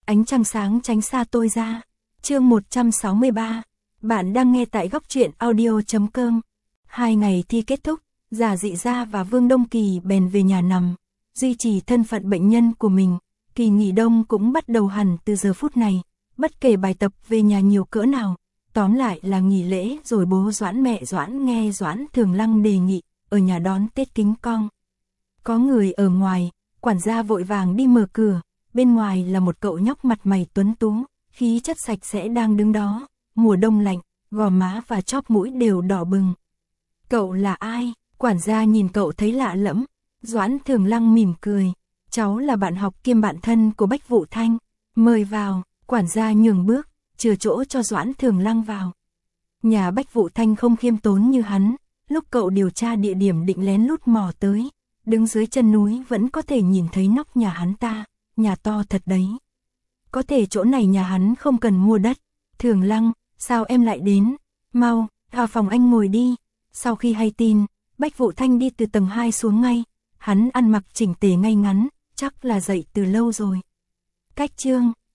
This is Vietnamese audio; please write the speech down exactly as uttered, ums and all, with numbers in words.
ánh trăng sáng tránh xa tôi ra. Chương một trăm sáu mươi ba. Bạn đang nghe tại góc truyện audio chấm com. Hai ngày thi kết thúc, Giả Dị Gia và Vương Đông Kỳ bèn về nhà nằm, duy trì thân phận bệnh nhân của mình. Kỳ nghỉ đông cũng bắt đầu hẳn từ giờ phút này, bất kể bài tập về nhà nhiều cỡ nào. Tóm lại là nghỉ lễ rồi bố Doãn mẹ Doãn nghe Doãn Thường Lăng đề nghị, ở nhà đón Tết kính cong. Có người ở ngoài, quản gia vội vàng đi mở cửa, bên ngoài là một cậu nhóc mặt mày tuấn tú, khí chất sạch sẽ đang đứng đó, mùa đông lạnh, gò má và chóp mũi đều đỏ bừng. Cậu là ai? Quản gia nhìn cậu thấy lạ lẫm. Doãn Thường Lăng mỉm cười, cháu là bạn học kiêm bạn thân của Bách Vũ Thanh, mời vào. Quản gia nhường bước, chừa chỗ cho Doãn Thường Lăng vào. Nhà Bách Vũ Thanh không khiêm tốn như hắn, lúc cậu điều tra địa điểm định lén lút mò tới, đứng dưới chân núi vẫn có thể nhìn thấy nóc nhà hắn ta, nhà to thật đấy. Có thể chỗ này nhà hắn không cần mua đất. Thường Lăng, sao em lại đến? Mau, vào phòng anh ngồi đi. Sau khi hay tin, Bách Vũ Thanh đi từ tầng hai xuống ngay, hắn ăn mặc chỉnh tề ngay ngắn, chắc là dậy từ lâu rồi. Cách chương,